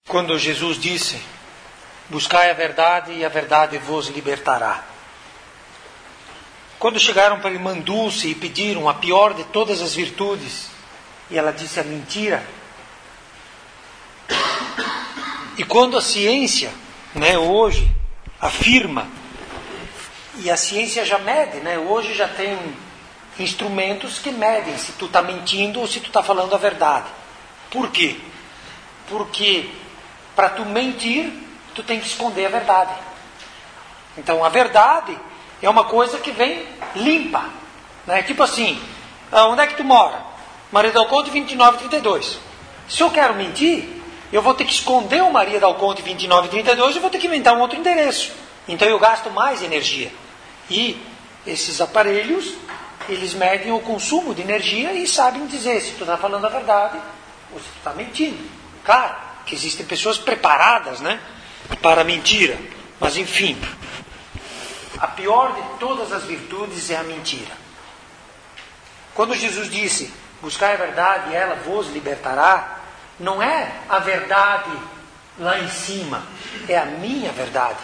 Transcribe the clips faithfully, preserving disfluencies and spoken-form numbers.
Quando Jesus disse, buscai a verdade e a verdade vos libertará. Quando chegaram para Irmã Dulce e pediram a pior de todas as virtudes, e ela disse a mentira. E quando a ciência, né, hoje, afirma, e a ciência já mede, né, hoje já tem instrumentos que medem se tu está mentindo ou se tu está falando a verdade. Por quê? Porque para tu mentir, tu tem que esconder a verdade. Então a verdade é uma coisa que vem limpa, né? Tipo assim, onde é que tu mora? Maria Dal Conte vinte e nove, trinta e dois. Se eu quero mentir, eu vou ter que esconder o Maria Dal Conte vinte e nove, trinta e dois e vou ter que inventar um outro endereço. Então eu gasto mais energia. E esses aparelhos, eles medem o consumo de energia e sabem dizer se tu está falando a verdade ou se tu está mentindo. Claro que existem pessoas preparadas, né, para a mentira. Mas enfim, a pior de todas as virtudes é a mentira. Quando Jesus disse, buscai a verdade e ela vos libertará, não é a verdade lá em cima, é a minha verdade.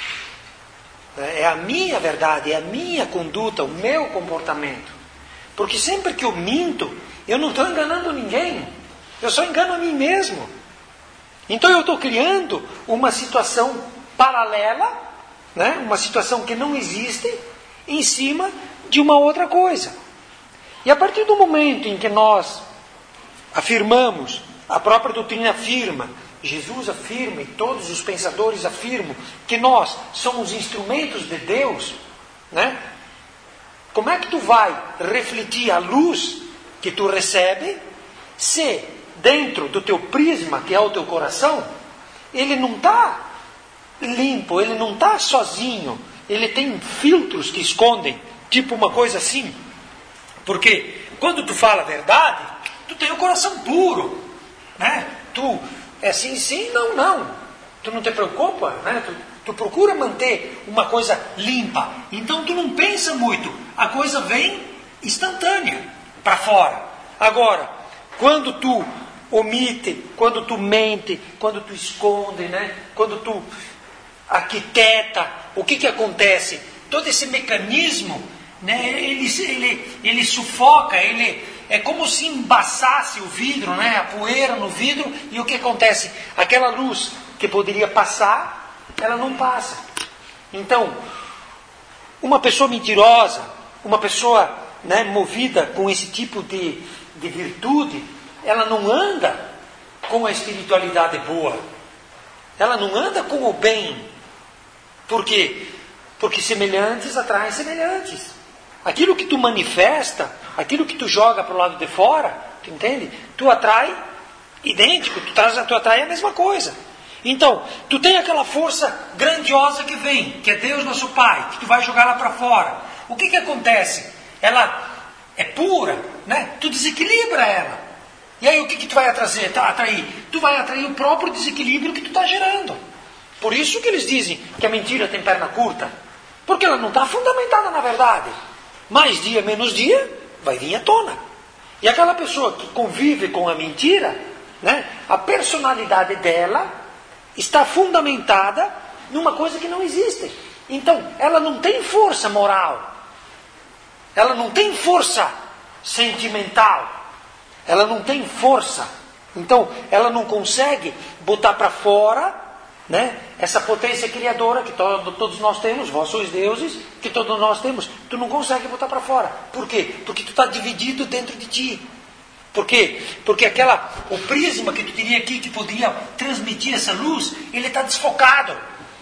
É a minha verdade, é a minha conduta, o meu comportamento. Porque sempre que eu minto, eu não estou enganando ninguém, eu só engano a mim mesmo. Então eu estou criando uma situação paralela, né? Uma situação que não existe, em cima de uma outra coisa. E a partir do momento em que nós afirmamos, a própria doutrina afirma, Jesus afirma e todos os pensadores afirmam que nós somos instrumentos de Deus, né? Como é que tu vai refletir a luz que tu recebe se dentro do teu prisma, que é o teu coração, ele não está limpo, ele não está sozinho, ele tem filtros que escondem, tipo uma coisa assim. Porque quando tu fala a verdade, tu tem o coração puro, né? Tu é sim, sim, não, não. Tu não te preocupa, né? Tu, tu procura manter uma coisa limpa. Então tu não pensa muito. A coisa vem instantânea para fora. Agora, quando tu omite, quando tu mente, quando tu esconde, né? Quando tu arquiteta, o que que acontece? Todo esse mecanismo, né? Ele, ele, ele sufoca, ele... É como se embaçasse o vidro, né? A poeira no vidro, e o que acontece? Aquela luz que poderia passar, ela não passa. Então, uma pessoa mentirosa, uma pessoa, né, movida com esse tipo de, de virtude, ela não anda com a espiritualidade boa. Ela não anda com o bem. Por quê? Porque semelhantes atraem semelhantes. Aquilo que tu manifesta, aquilo que tu joga para o lado de fora, tu entende? Tu atrai idêntico, tu, traz, tu atrai a mesma coisa. Então, tu tem aquela força grandiosa que vem, que é Deus nosso Pai, que tu vai jogar lá para fora. O que que acontece? Ela é pura, né? Tu desequilibra ela. E aí o que que tu vai atrair? Tá, atrair? Tu vai atrair o próprio desequilíbrio que tu está gerando. Por isso que eles dizem que a mentira tem perna curta. Porque ela não está fundamentada na verdade. Mais dia, menos dia, vai vir à tona. E aquela pessoa que convive com a mentira, né, a personalidade dela está fundamentada numa coisa que não existe. Então, ela não tem força moral. Ela não tem força sentimental. Ela não tem força. Então, ela não consegue botar para fora, né, essa potência criadora que to- todos nós temos, vós sois deuses, que todos nós temos, tu não consegue botar para fora. Por quê? Porque tu está dividido dentro de ti. Por quê? Porque aquela, o prisma que tu teria aqui, que poderia transmitir essa luz, ele está desfocado.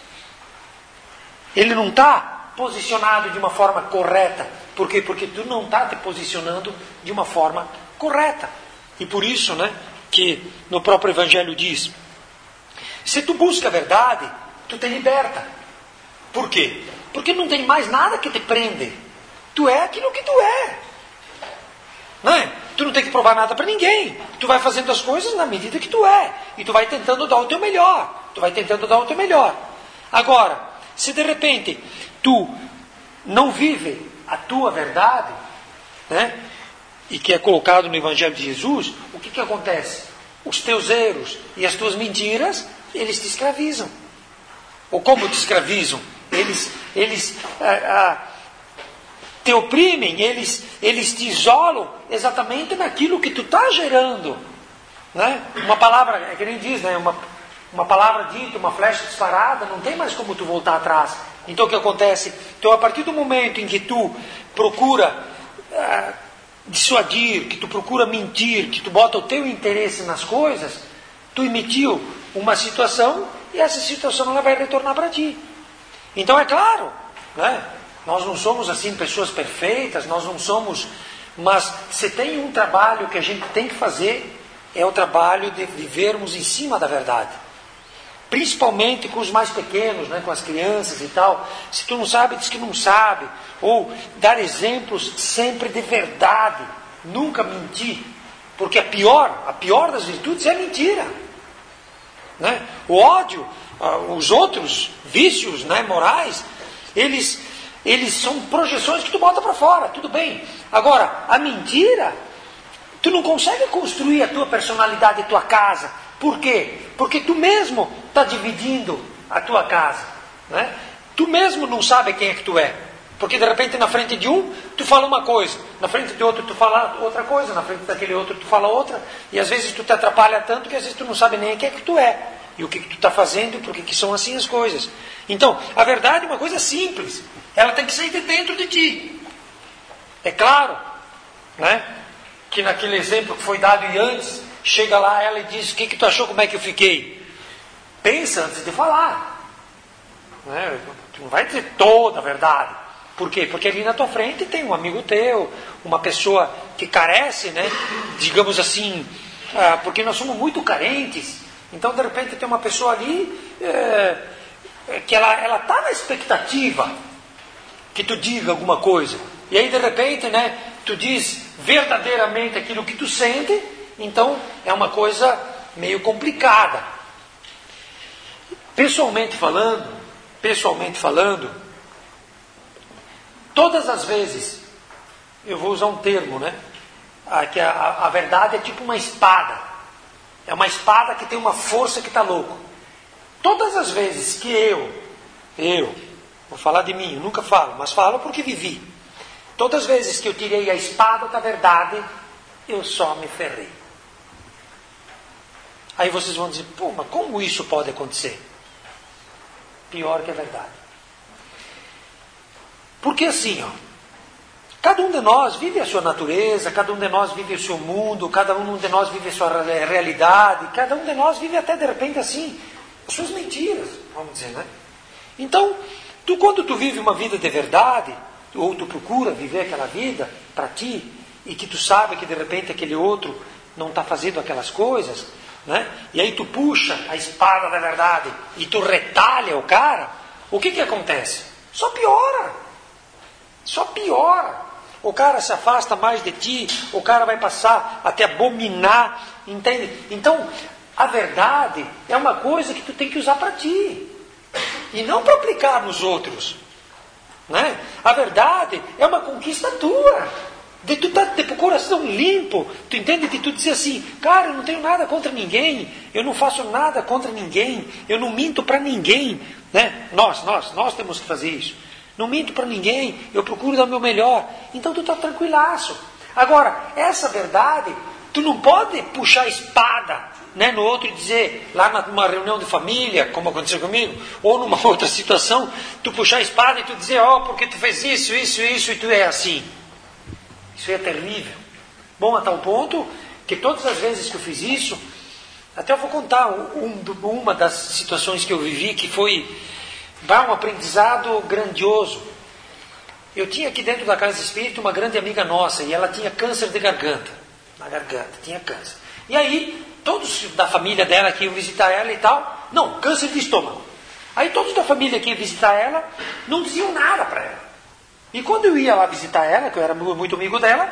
Ele não está posicionado de uma forma correta. Por quê? Porque tu não está te posicionando de uma forma correta. E por isso, né, que no próprio Evangelho diz, se tu busca a verdade, tu te liberta. Por quê? Porque não tem mais nada que te prende. Tu é aquilo que tu é. Não é? Tu não tem que provar nada para ninguém. Tu vai fazendo as coisas na medida que tu é. E tu vai tentando dar o teu melhor. Tu vai tentando dar o teu melhor. Agora, se de repente tu não vive a tua verdade, né, e que é colocado no Evangelho de Jesus, o que que acontece? os teus erros e as tuas mentiras, eles te escravizam. Ou como te escravizam? Eles, eles ah, ah, te oprimem, eles, eles te isolam exatamente naquilo que tu está gerando. Né? Uma palavra, é que nem diz, né? uma, uma palavra dita, uma flecha disparada, não tem mais como tu voltar atrás. Então o que acontece? Então a partir do momento em que tu procura ah, dissuadir, que tu procura mentir, que tu bota o teu interesse nas coisas, tu emitiu uma situação e essa situação ela vai retornar para ti. Então é claro, né? Nós não somos assim pessoas perfeitas, nós não somos, mas se tem um trabalho que a gente tem que fazer, é o trabalho de vivermos em cima da verdade. Principalmente com os mais pequenos, né? Com as crianças e tal. Se tu não sabe, diz que não sabe. Ou dar exemplos sempre de verdade, nunca mentir. Porque a pior, a pior das virtudes é a mentira. Né? O ódio, os outros vícios, né, morais, eles, eles são projeções que tu bota para fora, tudo bem. Agora, a mentira, tu não consegue construir a tua personalidade e a tua casa. Por quê? Porque tu mesmo está dividindo a tua casa. Né? Tu mesmo não sabe quem é que tu é. Porque de repente na frente de um, tu fala uma coisa. Na frente de outro, tu fala outra coisa. Na frente daquele outro, tu fala outra. E às vezes tu te atrapalha tanto que às vezes tu não sabe nem quem é que tu é. E o que, que tu está fazendo e por que, que são assim as coisas. Então, a verdade é uma coisa simples. Ela tem que sair de dentro de ti. É claro, né, que naquele exemplo que foi dado e antes, chega lá ela e diz, o que, que tu achou, como é que eu fiquei? Pensa antes de falar. Né? Tu não vai dizer toda a verdade. Por quê? Porque ali na tua frente tem um amigo teu, uma pessoa que carece, né, digamos assim, ah, porque nós somos muito carentes. Então, de repente, tem uma pessoa ali é, que ela está na expectativa que tu diga alguma coisa. E aí, de repente, né, tu diz verdadeiramente aquilo que tu sente, então é uma coisa meio complicada. Pessoalmente falando, pessoalmente falando, todas as vezes, eu vou usar um termo, né, que a, a verdade é tipo uma espada. É uma espada que tem uma força que está louco. Todas as vezes que eu, eu, vou falar de mim, eu nunca falo, mas falo porque vivi. Todas as vezes que eu tirei a espada da verdade, eu só me ferrei. Aí vocês vão dizer, pô, mas como isso pode acontecer? Pior que a verdade. Porque assim, ó, cada um de nós vive a sua natureza, cada um de nós vive o seu mundo, cada um de nós vive a sua realidade, cada um de nós vive até de repente assim, as suas mentiras, vamos dizer, né? Então, tu quando tu vive uma vida de verdade, ou tu procura viver aquela vida para ti, e que tu sabe que de repente aquele outro não está fazendo aquelas coisas, né? E aí tu puxa a espada da verdade e tu retalha o cara, o que que acontece? Só piora. Só piora. O cara se afasta mais de ti, o cara vai passar a te abominar, entende? Então, a verdade é uma coisa que tu tem que usar para ti, e não para aplicar nos outros. Né? A verdade é uma conquista tua, de tu estar tá, com o coração limpo, tu entende? De tu dizer assim, cara, eu não tenho nada contra ninguém, eu não faço nada contra ninguém, eu não minto para ninguém. Né? Nós, nós, nós temos que fazer isso. Não minto para ninguém, eu procuro dar o meu melhor. Então tu está tranquilaço. Agora, essa verdade, tu não pode puxar a espada, né, no outro e dizer, lá numa reunião de família, como aconteceu comigo, ou numa outra situação, tu puxar a espada e tu dizer, ó, oh, porque tu fez isso, isso, isso, e tu é assim. Isso é terrível. Bom, a tal ponto que todas as vezes que eu fiz isso, até eu vou contar um, uma das situações que eu vivi, que foi um aprendizado grandioso. Eu tinha aqui dentro da Casa Espírita uma grande amiga nossa, e ela tinha câncer de garganta, na garganta, tinha câncer. E aí, todos da família dela que iam visitar ela e tal, não, câncer de estômago. Aí todos da família que iam visitar ela, não diziam nada para ela. E quando eu ia lá visitar ela, que eu era muito amigo dela,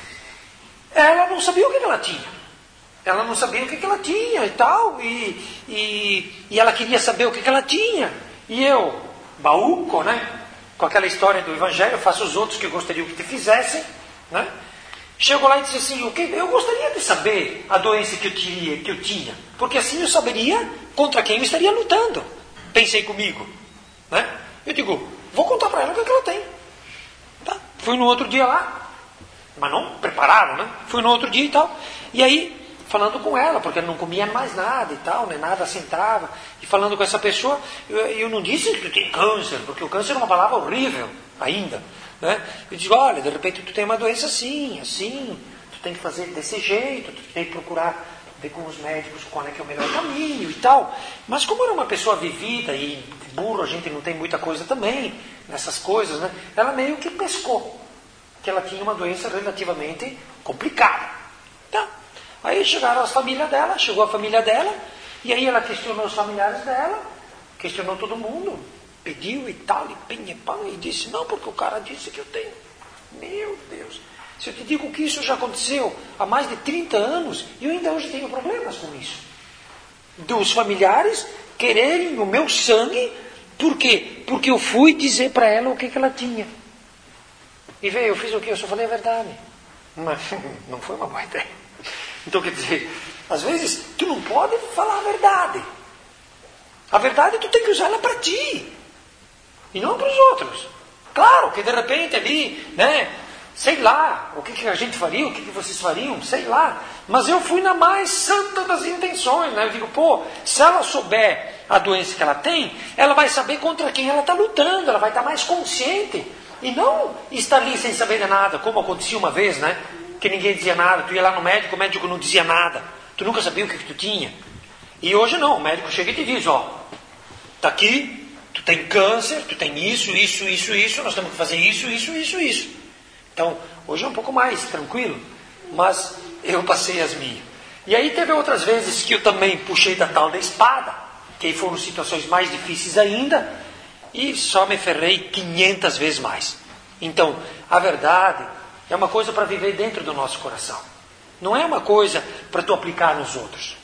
ela não sabia o que ela tinha. Ela não sabia o que ela tinha e tal, e, e, e ela queria saber o que ela tinha. E eu, baúco, né, com aquela história do Evangelho, faça os outros que gostariam que te fizessem, né? Chegou lá e disse assim, okay, eu gostaria de saber a doença que eu, tinha, que eu tinha, porque assim eu saberia contra quem eu estaria lutando. Pensei comigo. Né? Eu digo, vou contar para ela o que, é que ela tem. Tá? Fui no outro dia lá, mas não preparado, né? Fui no outro dia e tal. E aí, falando com ela, porque ela não comia mais nada e tal, nem nada sentava. E falando com essa pessoa, eu, eu não disse que tu tem câncer, porque o câncer é uma palavra horrível ainda. Né? Eu digo, olha, de repente tu tem uma doença assim, assim, tu tem que fazer desse jeito, tu tem que procurar ver com os médicos qual é que é o melhor caminho e tal. Mas como era uma pessoa vivida e burro, a gente não tem muita coisa também nessas coisas, né? Ela meio que pescou que ela tinha uma doença relativamente complicada. Tá? Aí chegaram as famílias dela, chegou a família dela, e aí ela questionou os familiares dela, questionou todo mundo, pediu e tal, e pinha, pão, e disse, não, porque o cara disse que eu tenho. Meu Deus, se eu te digo que isso já aconteceu há mais de trinta anos, e eu ainda hoje tenho problemas com isso. Dos familiares quererem o meu sangue, por quê? Porque eu fui dizer para ela o que, que ela tinha. E veio, eu fiz o quê? Eu só falei a verdade. Mas não foi uma boa ideia. Então, quer dizer, às vezes, tu não pode falar a verdade. A verdade tu tem que usá-la para ti. E não para os outros. Claro que de repente ali, né, sei lá, o que, que a gente faria, o que, que vocês fariam, sei lá. Mas eu fui na mais santa das intenções, né? Eu digo, pô, se ela souber a doença que ela tem, ela vai saber contra quem ela está lutando, ela vai estar mais consciente. E não estar ali sem saber de nada, como acontecia uma vez, né? Que ninguém dizia nada, tu ia lá no médico, o médico não dizia nada. Tu nunca sabia o que, que tu tinha. E hoje não, o médico chega e te diz, ó, tá aqui, tu tem câncer, tu tem isso, isso, isso, isso, nós temos que fazer isso, isso, isso, isso. Então, hoje é um pouco mais tranquilo, mas eu passei as minhas. E aí teve outras vezes que eu também puxei da tal da espada, que aí foram situações mais difíceis ainda, e só me ferrei quinhentas vezes mais. Então, a verdade é uma coisa para viver dentro do nosso coração. Não é uma coisa para tu aplicar nos outros.